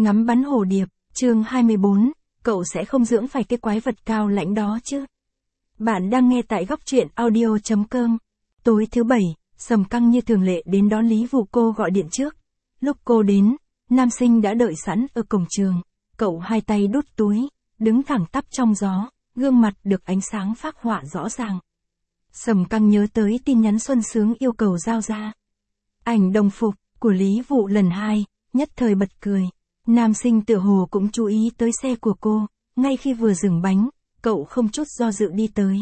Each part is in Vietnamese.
Ngắm bắn hồ điệp, chương 24, cậu sẽ không dưỡng phải cái quái vật cao lãnh đó chứ. Bạn đang nghe tại góc truyện audio.com. Tối thứ bảy, Sầm Căng như thường lệ đến đón Lý Vụ cô gọi điện trước. Lúc cô đến, nam sinh đã đợi sẵn ở cổng trường. Cậu hai tay đút túi, đứng thẳng tắp trong gió, gương mặt được ánh sáng phác họa rõ ràng. Sầm Căng nhớ tới tin nhắn Xuân Sướng yêu cầu giao ra. Ảnh đồng phục của Lý Vụ lần 2, nhất thời bật cười. Nam sinh tựa hồ cũng chú ý tới xe của cô, ngay khi vừa dừng bánh, cậu không chút do dự đi tới.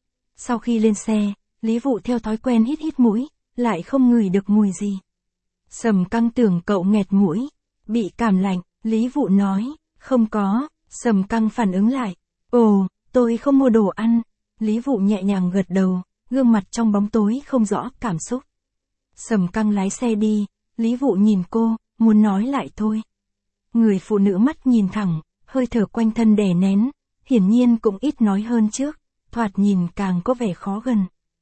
Sau khi lên xe, Lý Vụ theo thói quen hít hít mũi, lại không ngửi được mùi gì. Sầm Căng tưởng cậu nghẹt mũi, bị cảm lạnh, Lý Vụ nói, không có. Sầm Căng phản ứng lại, ồ, tôi không mua đồ ăn. Lý Vụ nhẹ nhàng gật đầu, gương mặt trong bóng tối không rõ cảm xúc. Sầm Căng lái xe đi, Lý Vụ nhìn cô, muốn nói lại thôi. Người phụ nữ mắt nhìn thẳng, hơi thở quanh thân đè nén, hiển nhiên cũng ít nói hơn trước, thoạt nhìn càng có vẻ khó gần.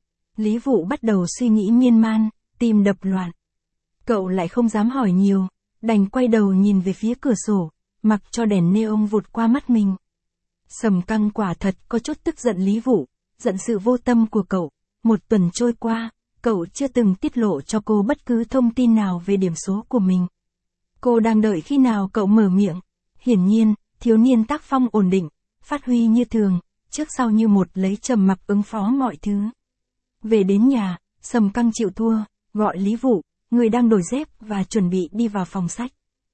Lý Vụ bắt đầu suy nghĩ miên man, tim đập loạn. Cậu lại không dám hỏi nhiều, đành quay đầu nhìn về phía cửa sổ, mặc cho đèn neon vụt qua mắt mình. Sầm Căng quả thật có chút tức giận Lý Vụ, giận sự vô tâm của cậu. Một tuần trôi qua, cậu chưa từng tiết lộ cho cô bất cứ thông tin nào về điểm số của mình. Cô đang đợi khi nào cậu mở miệng. Hiển nhiên, thiếu niên tác phong ổn định, phát huy như thường, trước sau như một lấy trầm mặc ứng phó mọi thứ. Về đến nhà, Sầm Căng chịu thua, gọi Lý Vụ, người đang đổi dép và chuẩn bị đi vào phòng sách.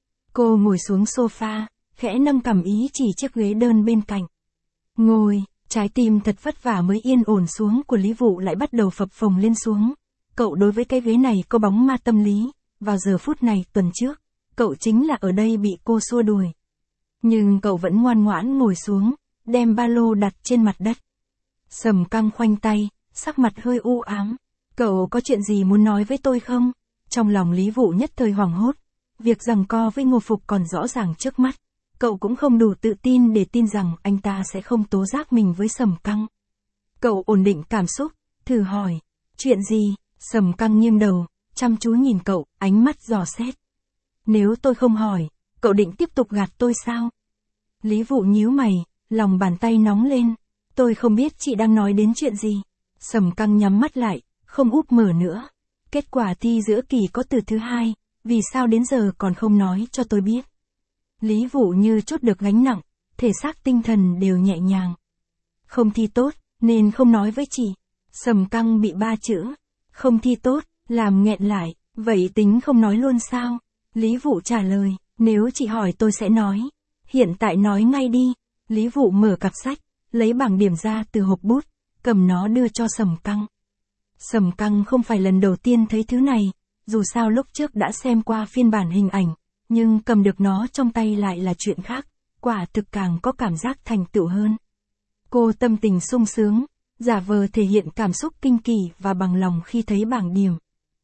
Cô ngồi xuống sofa, khẽ nâng cằm ý chỉ chiếc ghế đơn bên cạnh. Ngồi, trái tim thật vất vả mới yên ổn xuống của Lý Vụ lại bắt đầu phập phồng lên xuống. Cậu đối với cái ghế này có bóng ma tâm lý, vào giờ phút này tuần trước, cậu chính là ở đây bị cô xua đuổi. Nhưng cậu vẫn ngoan ngoãn ngồi xuống, đem ba lô đặt trên mặt đất. Sầm Căng khoanh tay, sắc mặt hơi u ám. Cậu có chuyện gì muốn nói với tôi không? Trong lòng Lý Vụ nhất thời hoảng hốt. Việc giằng co với Ngô Phục còn rõ ràng trước mắt. Cậu cũng không đủ tự tin để tin rằng anh ta sẽ không tố giác mình với Sầm Căng. Cậu ổn định cảm xúc, thử hỏi. Chuyện gì? Sầm Căng nghiêng đầu, chăm chú nhìn cậu, ánh mắt dò xét. Nếu tôi không hỏi, cậu định tiếp tục gạt tôi sao? Lý Vụ nhíu mày, lòng bàn tay nóng lên. Tôi không biết chị đang nói đến chuyện gì. Sầm Căng nhắm mắt lại, không úp mở nữa. Kết quả thi giữa kỳ có từ thứ 2, vì sao đến giờ còn không nói cho tôi biết? Lý Vụ như trút được gánh nặng, thể xác tinh thần đều nhẹ nhàng. Không thi tốt, nên không nói với chị. Sầm Căng bị 3 chữ, không thi tốt, làm nghẹn lại, vậy tính không nói luôn sao? Lý Vụ trả lời, nếu chị hỏi tôi sẽ nói. Hiện tại nói ngay đi. Lý Vụ mở cặp sách, lấy bảng điểm ra từ hộp bút, cầm nó đưa cho Sầm Căng. Sầm Căng không phải lần đầu tiên thấy thứ này, dù sao lúc trước đã xem qua phiên bản hình ảnh, nhưng cầm được nó trong tay lại là chuyện khác, quả thực càng có cảm giác thành tựu hơn. Cô tâm tình sung sướng, giả vờ thể hiện cảm xúc kinh kỳ và bằng lòng khi thấy bảng điểm.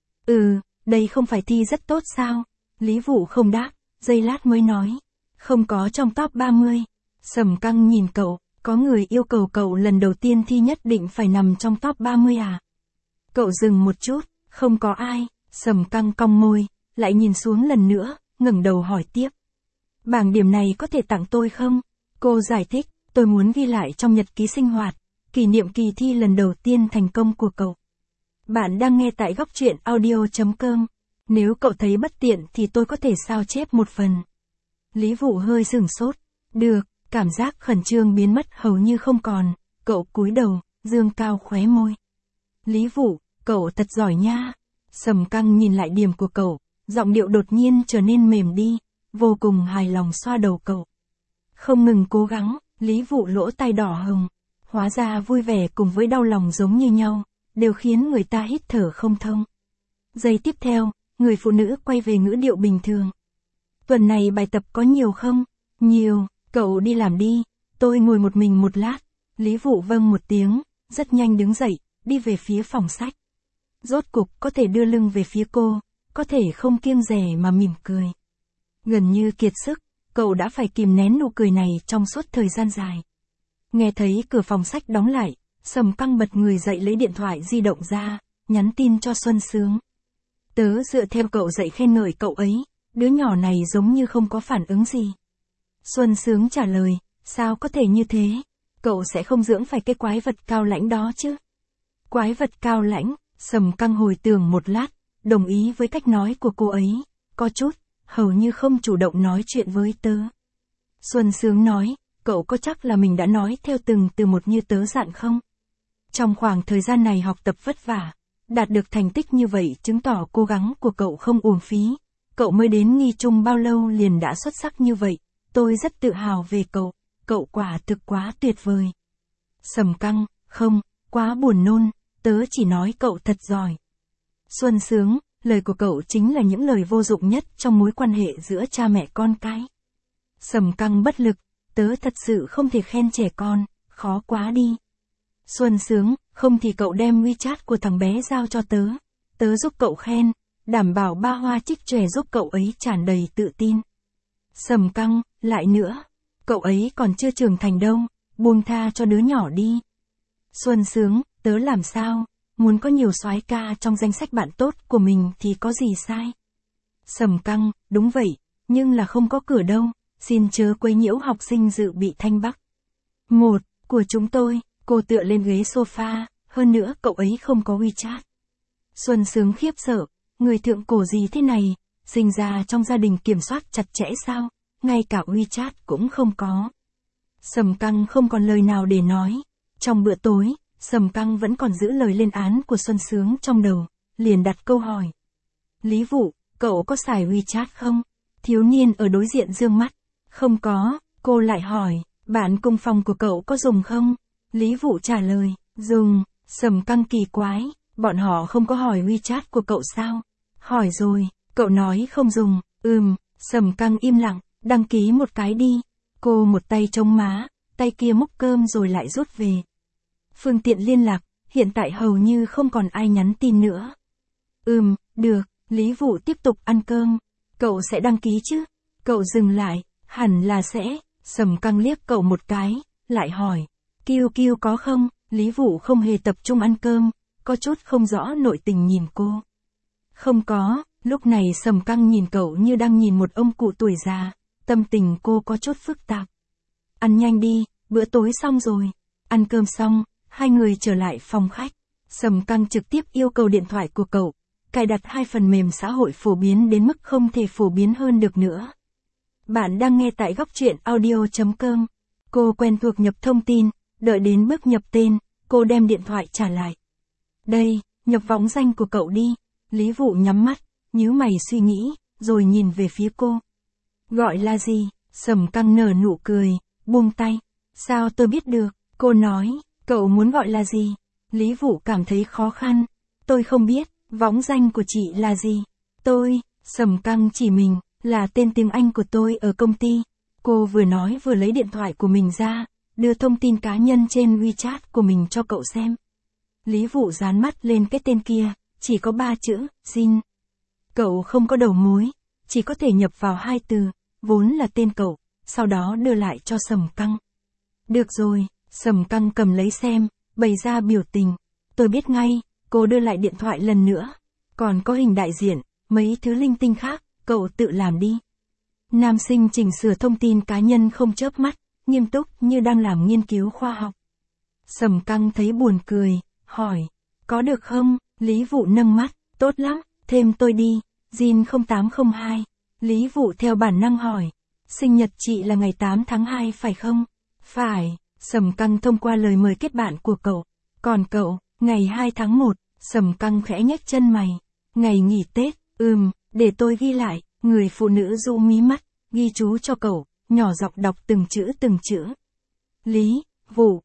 Đây không phải thi rất tốt sao? Lý Vụ không đáp, giây lát mới nói. Không có trong top 30. Sầm Căng nhìn cậu, có người yêu cầu cậu lần đầu tiên thi nhất định phải nằm trong top 30 à? Cậu dừng một chút, không có ai. Sầm Căng cong môi, lại nhìn xuống lần nữa, ngẩng đầu hỏi tiếp. Bảng điểm này có thể tặng tôi không? Cô giải thích, tôi muốn ghi lại trong nhật ký sinh hoạt, kỷ niệm kỳ thi lần đầu tiên thành công của cậu. Bạn đang nghe tại góc truyện audio.com. Nếu cậu thấy bất tiện thì tôi có thể sao chép một phần. Lý Vụ hơi sửng sốt. Được, cảm giác khẩn trương biến mất hầu như không còn. Cậu cúi đầu, dương cao khóe môi. Lý Vụ, cậu thật giỏi nha. Sầm Căng nhìn lại điểm của cậu, giọng điệu đột nhiên trở nên mềm đi, vô cùng hài lòng xoa đầu cậu. Không ngừng cố gắng, Lý Vụ lỗ tai đỏ hồng. Hóa ra vui vẻ cùng với đau lòng giống như nhau, đều khiến người ta hít thở không thông. Giây tiếp theo, người phụ nữ quay về ngữ điệu bình thường. Tuần này bài tập có nhiều không? Nhiều, cậu đi làm đi, tôi ngồi một mình một lát. Lý Vụ vâng một tiếng, rất nhanh đứng dậy, đi về phía phòng sách. Rốt cục có thể đưa lưng về phía cô, có thể không kiêng dè mà mỉm cười. Gần như kiệt sức, cậu đã phải kìm nén nụ cười này trong suốt thời gian dài. Nghe thấy cửa phòng sách đóng lại, Sầm Căng bật người dậy lấy điện thoại di động ra, nhắn tin cho Xuân Sướng. Tớ dựa theo cậu dạy khen ngợi cậu ấy, đứa nhỏ này giống như không có phản ứng gì. Xuân Sướng trả lời, sao có thể như thế? Cậu sẽ không dưỡng phải cái quái vật cao lãnh đó chứ? Quái vật cao lãnh, Sầm Căng hồi tưởng một lát, đồng ý với cách nói của cô ấy, có chút, hầu như không chủ động nói chuyện với tớ. Xuân Sướng nói, cậu có chắc là mình đã nói theo từng từ một như tớ dặn không? Trong khoảng thời gian này học tập vất vả, đạt được thành tích như vậy chứng tỏ cố gắng của cậu không uổng phí. Cậu mới đến Nghi Trung bao lâu liền đã xuất sắc như vậy, tôi rất tự hào về cậu quả thực quá tuyệt vời. Sầm Căng, không, quá buồn nôn, tớ chỉ nói cậu thật giỏi. Xuân Sướng, lời của cậu chính là những lời vô dụng nhất trong mối quan hệ giữa cha mẹ con cái. Sầm Căng bất lực, tớ thật sự không thể khen trẻ con, khó quá đi. Xuân Sướng, không thì cậu đem WeChat của thằng bé giao cho tớ giúp cậu khen, đảm bảo ba hoa trích chòe giúp cậu ấy tràn đầy tự tin. Sầm Căng, lại nữa, cậu ấy còn chưa trưởng thành đâu, buông tha cho đứa nhỏ đi. Xuân Sướng, tớ làm sao, muốn có nhiều soái ca trong danh sách bạn tốt của mình thì có gì sai. Sầm Căng, đúng vậy, nhưng là không có cửa đâu, xin chớ quấy nhiễu học sinh dự bị Thanh Bắc. Một, của chúng tôi, cô tựa lên ghế sofa, hơn nữa cậu ấy không có WeChat. Xuân Sướng khiếp sợ, người thượng cổ gì thế này, sinh ra trong gia đình kiểm soát chặt chẽ sao, ngay cả WeChat cũng không có. Sầm Căng không còn lời nào để nói. Trong bữa tối, Sầm Căng vẫn còn giữ lời lên án của Xuân Sướng trong đầu, liền đặt câu hỏi. Lý Vụ, cậu có xài WeChat không? Thiếu niên ở đối diện dương mắt. Không có, cô lại hỏi, bạn cùng phòng của cậu có dùng không? Lý Vụ trả lời, dùng. Sầm Căng kỳ quái, bọn họ không có hỏi WeChat của cậu sao? Hỏi rồi, cậu nói không dùng. Sầm Căng im lặng, đăng ký một cái đi. Cô một tay chống má, tay kia múc cơm rồi lại rút về. Phương tiện liên lạc, hiện tại hầu như không còn ai nhắn tin nữa. Được, Lý Vụ tiếp tục ăn cơm. Cậu sẽ đăng ký chứ? Cậu dừng lại, hẳn là sẽ. Sầm Căng liếc cậu một cái, lại hỏi. QQ có không? Lý Vụ không hề tập trung ăn cơm, có chút không rõ nội tình nhìn cô. Không có, lúc này Sầm Căng nhìn cậu như đang nhìn một ông cụ tuổi già, tâm tình cô có chút phức tạp. Ăn nhanh đi, bữa tối xong rồi. Ăn cơm xong, hai người trở lại phòng khách. Sầm Căng trực tiếp yêu cầu điện thoại của cậu, cài đặt 2 phần mềm xã hội phổ biến đến mức không thể phổ biến hơn được nữa. Bạn đang nghe tại góc truyện audio.com. Cô quen thuộc nhập thông tin, đợi đến bước nhập tên, cô đem điện thoại trả lại. Đây, nhập võng danh của cậu đi. Lý Vụ nhắm mắt, nhíu mày suy nghĩ, rồi nhìn về phía cô. Gọi là gì? Sầm Căng nở nụ cười, buông tay. Sao tôi biết được? Cô nói, cậu muốn gọi là gì? Lý Vụ cảm thấy khó khăn. Tôi không biết, võng danh của chị là gì? Sầm Căng chỉ mình, là tên tiếng Anh của tôi ở công ty. Cô vừa nói vừa lấy điện thoại của mình ra, đưa thông tin cá nhân trên WeChat của mình cho cậu xem. Lý Vụ dán mắt lên cái tên kia, chỉ có 3 chữ, Jin. Cậu không có đầu mối, chỉ có thể nhập vào 2 từ, vốn là tên cậu, sau đó đưa lại cho Sầm Căng. Được rồi, Sầm Căng cầm lấy xem, bày ra biểu tình. Tôi biết ngay, cô đưa lại điện thoại lần nữa. Còn có hình đại diện, mấy thứ linh tinh khác, cậu tự làm đi. Nam sinh chỉnh sửa thông tin cá nhân không chớp mắt, nghiêm túc như đang làm nghiên cứu khoa học. Sầm Căng thấy buồn cười, hỏi, có được không? Lý Vụ nâng mắt, tốt lắm, thêm tôi đi, Jin 0802. Lý Vụ theo bản năng hỏi, sinh nhật chị là ngày 8 tháng 2 phải không? Phải, Sầm Căng thông qua lời mời kết bạn của cậu. Còn cậu, ngày 2 tháng 1, Sầm Căng khẽ nhếch chân mày. Ngày nghỉ Tết, để tôi ghi lại. Người phụ nữ dụ mí mắt, ghi chú cho cậu, nhỏ giọng đọc từng chữ. Lý Vụ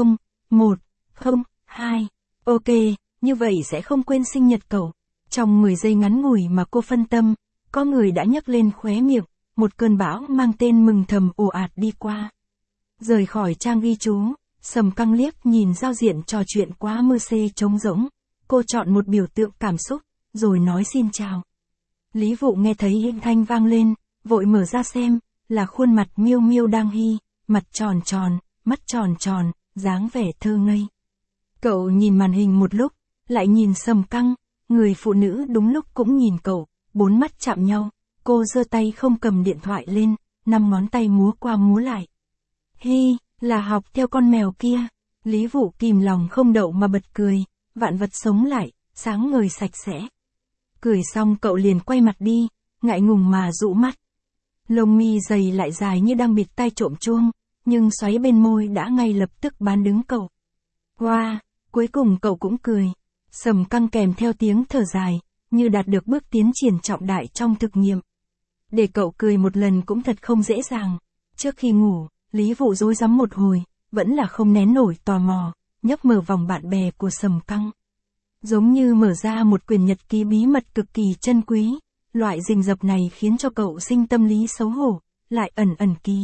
0102. Ok, như vậy sẽ không quên sinh nhật cậu. Trong 10 giây ngắn ngủi mà cô phân tâm, có người đã nhấc lên khóe miệng, một cơn bão mang tên mừng thầm ồ ạt đi qua. Rời khỏi trang ghi chú, Sầm Căng liếc nhìn giao diện trò chuyện quá mơ xê trống rỗng. Cô chọn một biểu tượng cảm xúc, rồi nói xin chào. Lý Vụ nghe thấy hình thanh vang lên, vội mở ra xem, là khuôn mặt Miêu Miêu đang Hy, mặt tròn tròn, mắt tròn tròn, dáng vẻ thơ ngây. Cậu nhìn màn hình một lúc, lại nhìn Sầm Căng, người phụ nữ đúng lúc cũng nhìn cậu, 4 mắt chạm nhau, Cô giơ tay không cầm điện thoại lên, 5 ngón tay múa qua múa lại. Hi, là học theo con mèo kia. Lý Vũ kìm lòng không đậu mà bật cười, vạn vật sống lại, sáng ngời sạch sẽ. Cười xong cậu liền quay mặt đi, ngại ngùng mà dụ mắt. Lông mi dày lại dài như đang bịt tai trộm chuông, nhưng xoáy bên môi đã ngay lập tức bán đứng cậu. Wow, cuối cùng cậu cũng cười. Sầm Căng kèm theo tiếng thở dài, như đạt được bước tiến triển trọng đại trong thực nghiệm. Để cậu cười một lần cũng thật không dễ dàng. Trước khi ngủ, Lý Vũ rối rắm một hồi, vẫn là không nén nổi tò mò, nhấp mở vòng bạn bè của Sầm Căng. Giống như mở ra một quyển nhật ký bí mật cực kỳ chân quý, loại rình rập này khiến cho cậu sinh tâm lý xấu hổ, lại ẩn ẩn ký.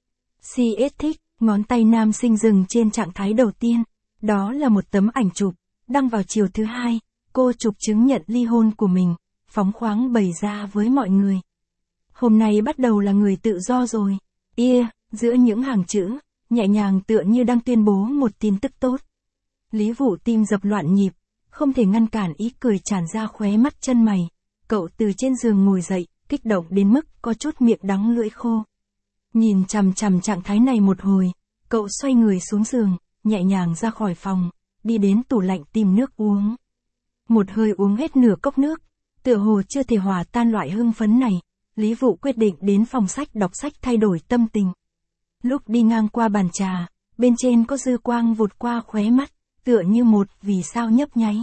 CS thích, ngón tay nam sinh dừng trên trạng thái đầu tiên, đó là một tấm ảnh chụp, đăng vào chiều thứ hai, cô chụp chứng nhận ly hôn của mình, phóng khoáng bày ra với mọi người. Hôm nay bắt đầu là người tự do rồi, giữa những hàng chữ, nhẹ nhàng tựa như đang tuyên bố một tin tức tốt. Lý Vũ tim dập loạn nhịp, không thể ngăn cản ý cười tràn ra khóe mắt chân mày. Cậu từ trên giường ngồi dậy, kích động đến mức có chút miệng đắng lưỡi khô. Nhìn chằm chằm trạng thái này một hồi, cậu xoay người xuống giường, nhẹ nhàng ra khỏi phòng, đi đến tủ lạnh tìm nước uống. Một hơi uống hết nửa cốc nước, tựa hồ chưa thể hòa tan loại hưng phấn này, Lý Vũ quyết định đến phòng sách đọc sách thay đổi tâm tình. Lúc đi ngang qua bàn trà, bên trên có dư quang vụt qua khóe mắt, tựa như một vì sao nhấp nháy.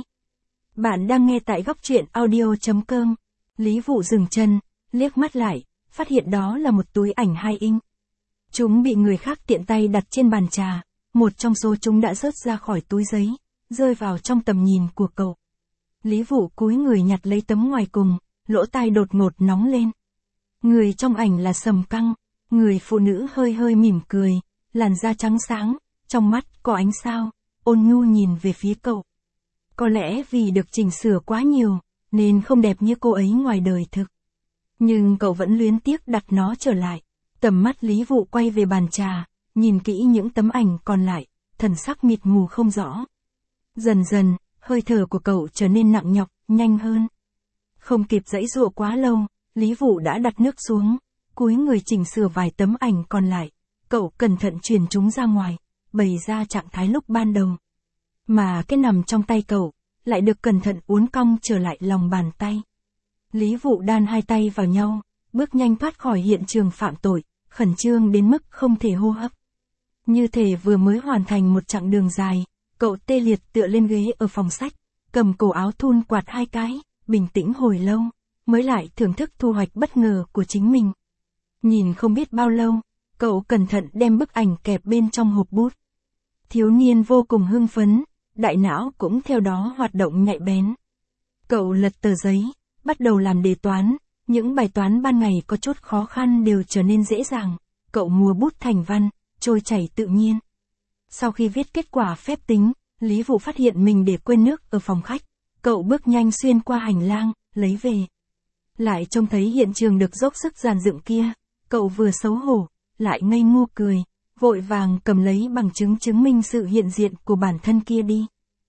Bạn đang nghe tại góc truyện audio.com. Lý Vũ dừng chân, liếc mắt lại, phát hiện đó là một túi ảnh 2 inch. Chúng bị người khác tiện tay đặt trên bàn trà, một trong số chúng đã rớt ra khỏi túi giấy, rơi vào trong tầm nhìn của cậu. Lý Vũ cúi người nhặt lấy tấm ngoài cùng, lỗ tai đột ngột nóng lên. Người trong ảnh là Sầm Căng, người phụ nữ hơi hơi mỉm cười, làn da trắng sáng, trong mắt có ánh sao, ôn nhu nhìn về phía cậu. Có lẽ vì được chỉnh sửa quá nhiều, nên không đẹp như cô ấy ngoài đời thực. Nhưng cậu vẫn luyến tiếc đặt nó trở lại. Tầm mắt Lý Vũ quay về bàn trà, nhìn kỹ những tấm ảnh còn lại, thần sắc mịt mù không rõ. Dần dần, hơi thở của cậu trở nên nặng nhọc, nhanh hơn. Không kịp giãy giụa quá lâu, Lý Vũ đã đặt nước xuống, cúi người chỉnh sửa vài tấm ảnh còn lại. Cậu cẩn thận truyền chúng ra ngoài, bày ra trạng thái lúc ban đầu. Mà cái nằm trong tay cậu, lại được cẩn thận uốn cong trở lại lòng bàn tay. Lý Vũ đan hai tay vào nhau, bước nhanh thoát khỏi hiện trường phạm tội, khẩn trương đến mức không thể hô hấp. Như thể vừa mới hoàn thành một chặng đường dài, cậu tê liệt tựa lên ghế ở phòng sách, cầm cổ áo thun quạt 2 cái, bình tĩnh hồi lâu, mới lại thưởng thức thu hoạch bất ngờ của chính mình. Nhìn không biết bao lâu, cậu cẩn thận đem bức ảnh kẹp bên trong hộp bút. Thiếu niên vô cùng hưng phấn, đại não cũng theo đó hoạt động nhạy bén. Cậu lật tờ giấy, bắt đầu làm đề toán, những bài toán ban ngày có chút khó khăn đều trở nên dễ dàng. Cậu múa bút thành văn, trôi chảy tự nhiên. Sau khi viết kết quả phép tính, Lý Vũ phát hiện mình để quên nước ở phòng khách. Cậu bước nhanh xuyên qua hành lang, lấy về. Lại trông thấy hiện trường được dốc sức dàn dựng kia. Cậu vừa xấu hổ, lại ngây ngô cười, vội vàng cầm lấy bằng chứng chứng minh sự hiện diện của bản thân kia đi.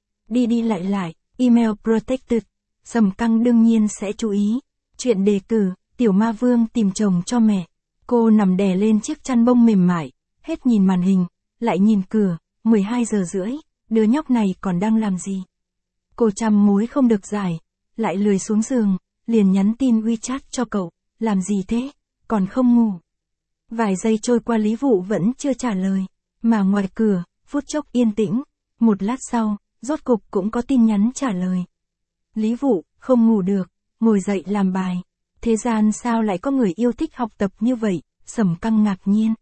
Đi lại, email protected. Sầm Căng đương nhiên sẽ chú ý. Chuyện đề cử, tiểu ma vương tìm chồng cho mẹ. Cô nằm đè lên chiếc chăn bông mềm mại, hết nhìn màn hình, lại nhìn cửa, 12 giờ rưỡi, đứa nhóc này còn đang làm gì? Cô trăm mối không được giải, lại lười xuống giường, liền nhắn tin WeChat cho cậu, làm gì thế, còn không ngủ. Vài giây trôi qua Lý Vũ vẫn chưa trả lời, mà ngoài cửa, phút chốc yên tĩnh, một lát sau, rốt cục cũng có tin nhắn trả lời. Lý Vũ, không ngủ được, ngồi dậy làm bài. Thế gian sao lại có người yêu thích học tập như vậy, Sầm Căng ngạc nhiên.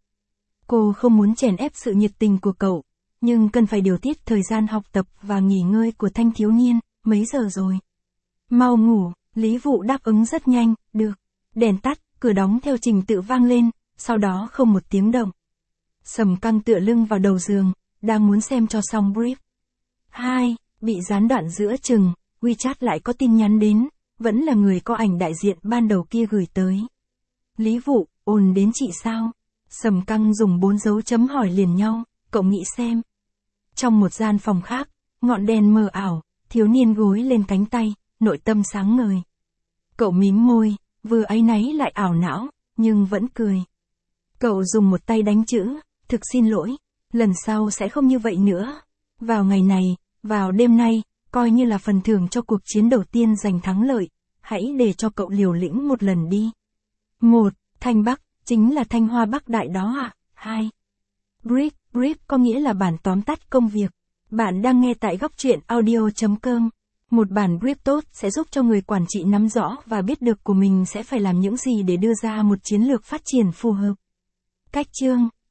Cô không muốn chèn ép sự nhiệt tình của cậu, nhưng cần phải điều tiết thời gian học tập và nghỉ ngơi của thanh thiếu niên, mấy giờ rồi? Mau ngủ, Lý Vũ đáp ứng rất nhanh, được. Đèn tắt, cửa đóng theo trình tự vang lên, sau đó không một tiếng động. Sầm Căng tựa lưng vào đầu giường, đang muốn xem cho xong brief. 2. Bị gián đoạn giữa chừng, WeChat lại có tin nhắn đến, vẫn là người có ảnh đại diện ban đầu kia gửi tới. Lý Vũ, ồn đến chị sao? Sầm Căng dùng 4 dấu chấm hỏi liền nhau, cậu nghĩ xem. Trong một gian phòng khác, ngọn đèn mờ ảo, thiếu niên gối lên cánh tay, nội tâm sáng ngời. Cậu mím môi, vừa áy náy lại ảo não, nhưng vẫn cười. Cậu dùng một tay đánh chữ, thực xin lỗi, lần sau sẽ không như vậy nữa. Vào ngày này, vào đêm nay, coi như là phần thưởng cho cuộc chiến đầu tiên giành thắng lợi, hãy để cho cậu liều lĩnh một lần đi. 1. Thanh Bắc, chính là Thanh Hoa Bắc Đại đó ạ. 2. Brief có nghĩa là bản tóm tắt công việc. Bạn đang nghe tại góc truyện audio.com. Một bản brief tốt sẽ giúp cho người quản trị nắm rõ và biết được của mình sẽ phải làm những gì để đưa ra một chiến lược phát triển phù hợp. Cách chương